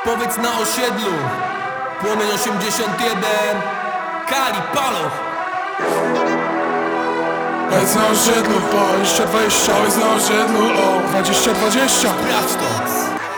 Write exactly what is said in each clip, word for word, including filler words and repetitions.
Powiedz na osiedlu. Płomień osiemdziesiąt jeden. Kali, Paloch. Powiedz na osiedlu, dwadzieścia dwadzieścia. Powiedz na osiedlu, o dwadzieścia dwadzieścia. Sprawdź to.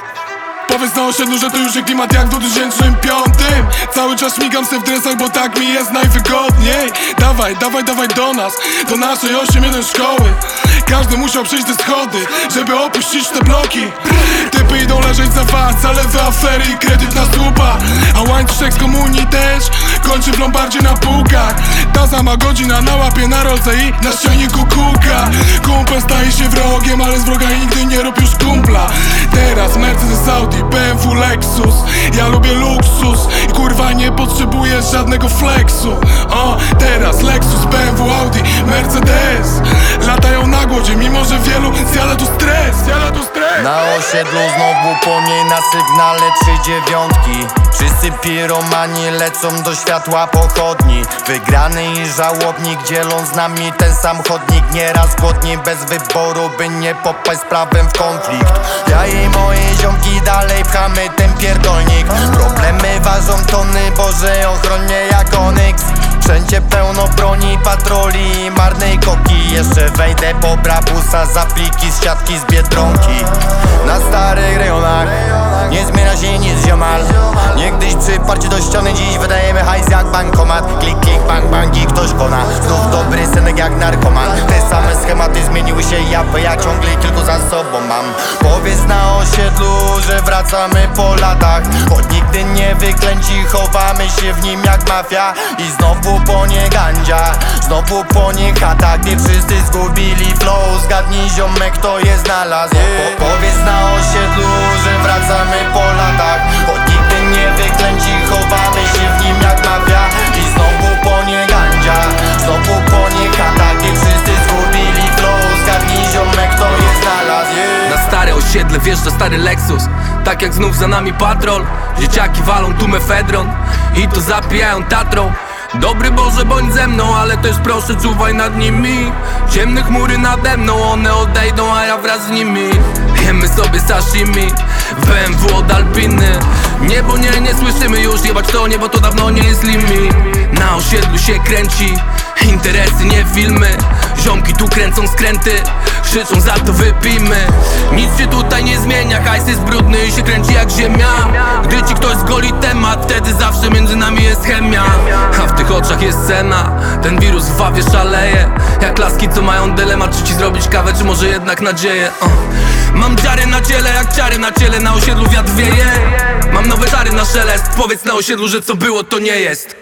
Powiedz na osiedlu, że to już jest klimat jak w dwa tysiące piątym. Cały czas śmigam se w dresach, bo tak mi jest najwygodniej. Dawaj, dawaj, dawaj do nas, do naszej osiem jeden szkoły. Każdy musiał przejść te schody, żeby opuścić te bloki. Typy idą leżeć za was, zalewy afery i kredyt na słupa. A łańcuszek z komunii też kończy w lombardzie na półkach. Ta sama godzina na łapie, na rolce i na ścianiku kółka. Kumpel staje się wrogiem, ale z wroga nigdy nie rób już kumpla. Teraz Mercedes, Audi, B M W, Lexus. Ja lubię luksus i kurwa nie potrzebuję żadnego flexu. O, teraz Lexus, B M W, Audi, Mercedes latają na głodzie, mimo że wielu zjada tu stres, zjada tu stres. Na osiedlu znowu po niej na sygnale trzy dziewiątki. Wszyscy piromani lecą do światła pochodni. Wygrany i żałobnik dzielą z nami ten sam chodnik. Nieraz głodni bez wyboru, by nie popaść z prawem w konflikt. Ja i moje ziomki dalej pchamy ten pierdolnik. Problemy ważą tony, Boże ochronie jak Onyx. Wszędzie pełno broni, patroli i marnej koki. Jeszcze wejdę po brabusa za pliki z siatki z Biedronki. Na starych rejonach nie zmienia się nic ziomal. Niegdyś przyparcie do ściany, dziś wydajemy hajs jak bankomat. Klik, klik, bang, bang i ktoś kona. Znów dobry synek jak narkoman. Te same schematy zmieniły się, ja, bo ja ciągle kilku za sobą mam. Powiedz na osiedlu, że wracamy po latach. Choć nigdy nie wyklęci, chowamy się w nim jak mafia. I znowu po nie gandzia, znowu po nie chata. Gdy wszyscy zgubili flow, zgadnij ziomek kto je znalazł. po, Powiedz na osiedlu, że wracamy po latach. Choć nigdy nie wyklęci, chowamy się w nim jak mafia. I znowu po nie gandzia, znowu po nie chata. Gdy wszyscy zgubili flow, zgadnij ziomek kto je znalazł. Na stare osiedle wjeżdża stary Lexus. Tak jak znów za nami patrol. Dzieciaki walą tu mefedron i to zapijają tatrą. Dobry Boże bądź ze mną, ale też proszę czuwaj nad nimi. Ciemne chmury nade mną, one odejdą, a ja wraz z nimi. Jemy sobie sashimi w B M W od Alpiny. Niebo nie, nie słyszymy już, jebać to niebo to dawno nie jest limit. Na osiedlu się kręci, interesy nie filmy. Ziomki tu kręcą skręty, krzyczą za to wypijmy. Nic się tutaj nie zmienia, hajs jest brudny i się kręci jak ziemia. Gdy ci ktoś zgoli temat, wtedy zawsze między nami jest chemia. A w tych oczach jest cena, ten wirus w wawie szaleje. Jak laski co mają dylemat, czy ci zrobić kawę, czy może jednak nadzieję. uh. Mam dziary na ciele, jak ciary na ciele, na osiedlu wiatr wieje. Mam nowe czary na szelest, powiedz na osiedlu, że co było to nie jest.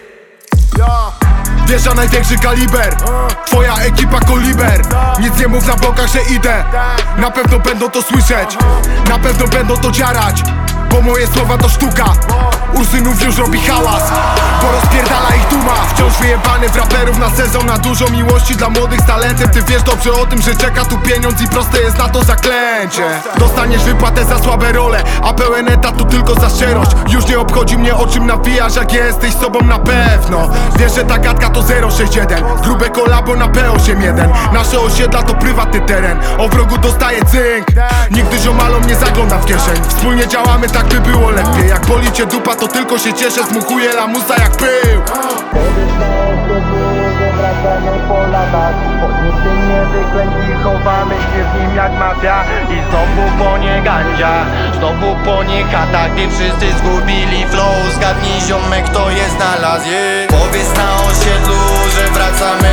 Wjeżdża największy kaliber, twoja ekipa koliber. Nic nie mów na blokach, że idę. Na pewno będą to słyszeć, na pewno będą to dziarać, bo moje słowa to sztuka. Ursynów już robi hałas, bo rozpierdala ich duma. Wciąż wyjebany w raperów na sezon, na dużo miłości dla młodych z talentem. Ty wiesz dobrze o tym, że czeka tu pieniądz i proste jest na to zaklęcie. Dostaniesz wypłatę za słabe role, a pełen etat to tylko za szczerość. Już nie obchodzi mnie o czym nawijasz, jak jesteś sobą na pewno. Wiesz, że ta gadka to zero sześć jeden, grube kolabo na P osiem jeden. Nasze osiedla to prywatny teren, o wrogu dostaje cynk. Nigdy ziomalom nie zaglądam w kieszeń. Wspólnie działamy tak by było lepiej. Jak boli cię dupa to tylko się cieszę, zmuchuję lamusa jak pył. Powiedz na osiedlu, że wracamy po latach. Choć nigdy nie wyklęci, chowamy się w nim jak mafia. I znowu po nie gandzia, znowu po nie chata. Gdy wszyscy zgubili flow, zgadnij ziomek kto je znalazł. yeah. Powiedz na osiedlu, że wracamy